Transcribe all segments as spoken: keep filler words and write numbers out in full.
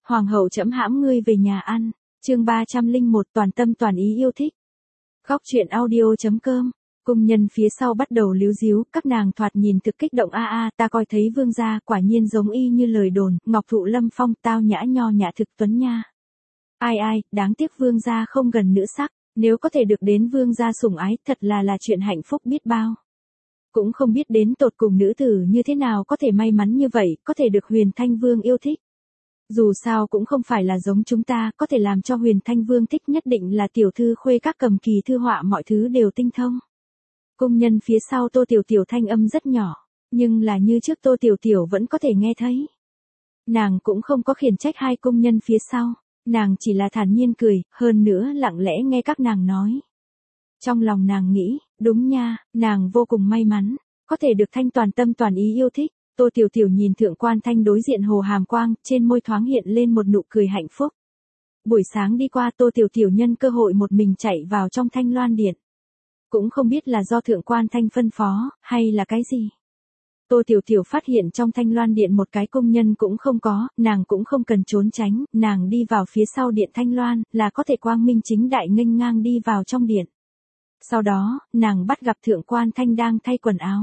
Hoàng hậu trẫm hãm ngươi về nhà ăn. Chương ba trăm linh một toàn tâm toàn ý yêu thích. Góc truyện audio chấm com. Cung nhân phía sau bắt đầu líu díu, các nàng thoạt nhìn thực kích động a a, ta coi thấy vương gia, quả nhiên giống y như lời đồn, ngọc thụ lâm phong, tao nhã nho nhã thực tuấn nha. Ai ai, đáng tiếc vương gia không gần nữ sắc, nếu có thể được đến vương gia sủng ái, thật là là chuyện hạnh phúc biết bao. Cũng không biết đến tột cùng nữ tử như thế nào có thể may mắn như vậy, có thể được Huyền Thanh Vương yêu thích. Dù sao cũng không phải là giống chúng ta, có thể làm cho Huyền Thanh Vương thích nhất định là tiểu thư khuê các cầm kỳ thư họa mọi thứ đều tinh thông. Cung nhân phía sau Tô Tiểu Tiểu thanh âm rất nhỏ, nhưng là như trước Tô Tiểu Tiểu vẫn có thể nghe thấy. Nàng cũng không có khiển trách hai cung nhân phía sau, nàng chỉ là thản nhiên cười, hơn nữa lặng lẽ nghe các nàng nói. Trong lòng nàng nghĩ, đúng nha, nàng vô cùng may mắn, có thể được Thanh toàn tâm toàn ý yêu thích. Tô Tiểu Tiểu nhìn Thượng Quan Thanh đối diện Hồ Hàm Quang, trên môi thoáng hiện lên một nụ cười hạnh phúc. Buổi sáng đi qua Tô Tiểu Tiểu nhân cơ hội một mình chạy vào trong Thanh Loan Điện. Cũng không biết là do Thượng Quan Thanh phân phó, hay là cái gì. Tô Tiểu Tiểu phát hiện trong Thanh Loan Điện một cái công nhân cũng không có, nàng cũng không cần trốn tránh, nàng đi vào phía sau Điện Thanh Loan, là có thể quang minh chính đại nghênh ngang đi vào trong điện. Sau đó, nàng bắt gặp Thượng Quan Thanh đang thay quần áo.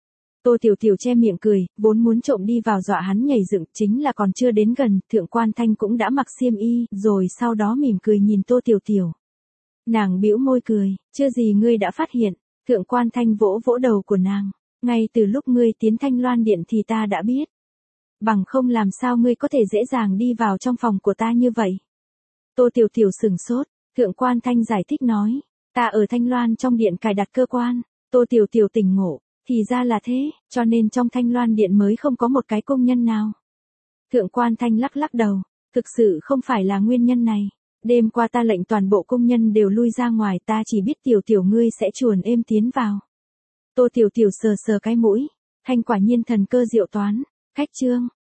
Tô Tiểu Tiểu che miệng cười, vốn muốn trộm đi vào dọa hắn nhảy dựng, chính là còn chưa đến gần, Thượng Quan Thanh cũng đã mặc xiêm y, rồi sau đó mỉm cười nhìn Tô Tiểu Tiểu. Nàng bĩu môi cười, chưa gì ngươi đã phát hiện, Thượng Quan Thanh vỗ vỗ đầu của nàng, ngay từ lúc ngươi tiến Thanh Loan Điện thì ta đã biết. Bằng không làm sao ngươi có thể dễ dàng đi vào trong phòng của ta như vậy. Tô Tiểu Tiểu sửng sốt, Thượng Quan Thanh giải thích nói, ta ở Thanh Loan trong điện cài đặt cơ quan. Tô Tiểu Tiểu tỉnh ngộ. Thì ra là thế, cho nên trong Thanh Loan Điện mới không có một cái công nhân nào. Thượng Quan Thanh lắc lắc đầu, thực sự không phải là nguyên nhân này. Đêm qua ta lệnh toàn bộ công nhân đều lui ra ngoài, ta chỉ biết Tiểu Tiểu ngươi sẽ chuồn êm tiến vào. Tô Tiểu Tiểu sờ sờ cái mũi, Thanh quả nhiên thần cơ diệu toán, khách trương,